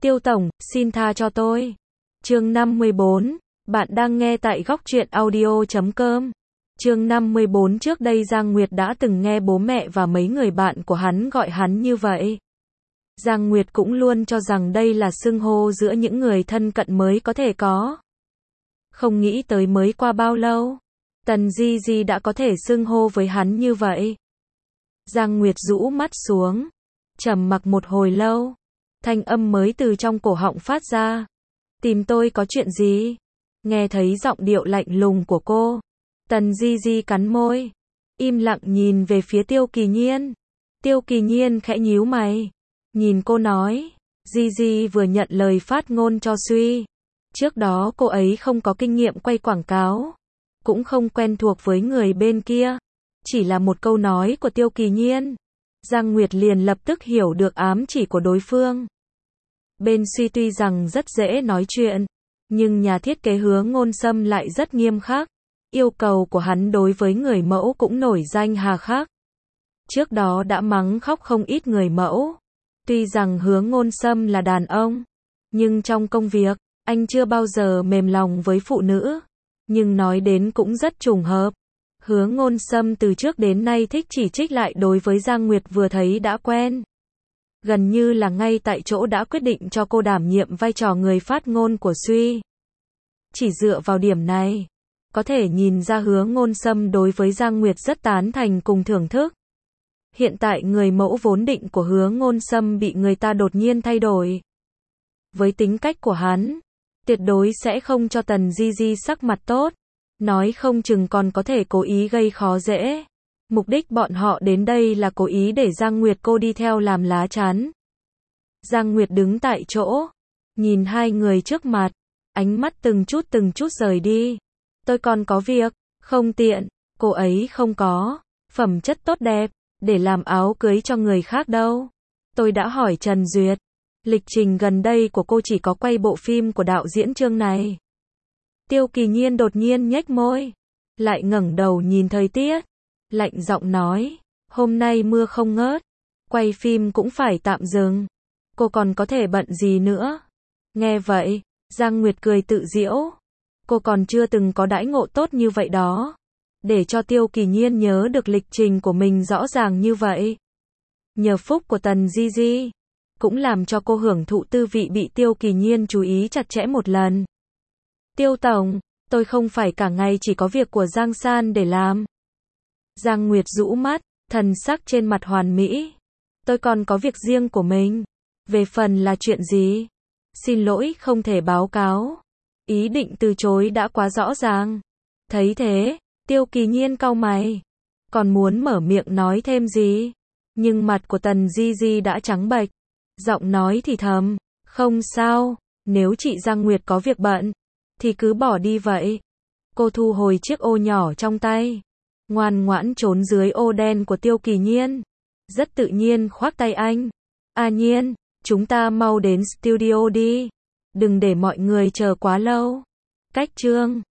Tiêu tổng, xin tha cho tôi. Chương 54, bạn đang nghe tại góc truyện audio.com. Chương 54. Trước đây Giang Nguyệt đã từng nghe bố mẹ và mấy người bạn của hắn gọi hắn như vậy. Giang Nguyệt cũng luôn cho rằng đây là xưng hô giữa những người thân cận mới có thể có. Không nghĩ tới mới qua bao lâu, Tần Di Di đã có thể xưng hô với hắn như vậy. Giang Nguyệt rũ mắt xuống, trầm mặc một hồi lâu, thanh âm mới từ trong cổ họng phát ra. Tìm tôi có chuyện gì? Nghe thấy giọng điệu lạnh lùng của cô, Tần Di Di cắn môi, im lặng nhìn về phía Tiêu Kỳ Nhiên. Tiêu Kỳ Nhiên khẽ nhíu mày, nhìn cô nói, Di Di vừa nhận lời phát ngôn cho Suy. Trước đó cô ấy không có kinh nghiệm quay quảng cáo, cũng không quen thuộc với người bên kia. Chỉ là một câu nói của Tiêu Kỳ Nhiên, Giang Nguyệt liền lập tức hiểu được ám chỉ của đối phương. Bên Suy tuy rằng rất dễ nói chuyện, nhưng nhà thiết kế Hứa Ngôn Sâm lại rất nghiêm khắc. Yêu cầu của hắn đối với người mẫu cũng nổi danh hà khắc. Trước đó đã mắng khóc không ít người mẫu. Tuy rằng Hứa Ngôn Sâm là đàn ông, nhưng trong công việc, anh chưa bao giờ mềm lòng với phụ nữ. Nhưng nói đến cũng rất trùng hợp. Hứa Ngôn Sâm từ trước đến nay thích chỉ trích lại đối với Giang Nguyệt vừa thấy đã quen. Gần như là ngay tại chỗ đã quyết định cho cô đảm nhiệm vai trò người phát ngôn của Suy. Chỉ dựa vào điểm này, có thể nhìn ra Hứa Ngôn Sâm đối với Giang Nguyệt rất tán thành cùng thưởng thức. Hiện tại người mẫu vốn định của Hứa Ngôn Sâm bị người ta đột nhiên thay đổi. Với tính cách của hắn, tuyệt đối sẽ không cho Tần Di Di sắc mặt tốt. Nói không chừng còn có thể cố ý gây khó dễ. Mục đích bọn họ đến đây là cố ý để Giang Nguyệt cô đi theo làm lá chắn. Giang Nguyệt đứng tại chỗ, nhìn hai người trước mặt, ánh mắt từng chút rời đi. Tôi còn có việc, không tiện, cô ấy không có phẩm chất tốt đẹp để làm áo cưới cho người khác đâu. Tôi đã hỏi Trần Duyệt, lịch trình gần đây của cô chỉ có quay bộ phim của đạo diễn Trương này. Tiêu Kỳ Nhiên đột nhiên nhếch môi, lại ngẩng đầu nhìn thời tiết, lạnh giọng nói, hôm nay mưa không ngớt, quay phim cũng phải tạm dừng. Cô còn có thể bận gì nữa? Nghe vậy, Giang Nguyệt cười tự giễu. Cô còn chưa từng có đãi ngộ tốt như vậy đó. Để cho Tiêu Kỳ Nhiên nhớ được lịch trình của mình rõ ràng như vậy. Nhờ phúc của Tần Di Di, cũng làm cho cô hưởng thụ tư vị bị Tiêu Kỳ Nhiên chú ý chặt chẽ một lần. Tiêu tổng, tôi không phải cả ngày chỉ có việc của Giang San để làm. Giang Nguyệt rũ mắt, thần sắc trên mặt hoàn mỹ. Tôi còn có việc riêng của mình. Về phần là chuyện gì? Xin lỗi không thể báo cáo. Ý định từ chối đã quá rõ ràng. Thấy thế, Tiêu Kỳ Nhiên cau mày. Còn muốn mở miệng nói thêm gì? Nhưng mặt của Tần Di Di đã trắng bệch. Giọng nói thì thầm. Không sao, nếu chị Giang Nguyệt có việc bận, thì cứ bỏ đi vậy. Cô thu hồi chiếc ô nhỏ trong tay, ngoan ngoãn trốn dưới ô đen của Tiêu Kỳ Nhiên. Rất tự nhiên khoác tay anh. À Nhiên, chúng ta mau đến studio đi. Đừng để mọi người chờ quá lâu. Cách chương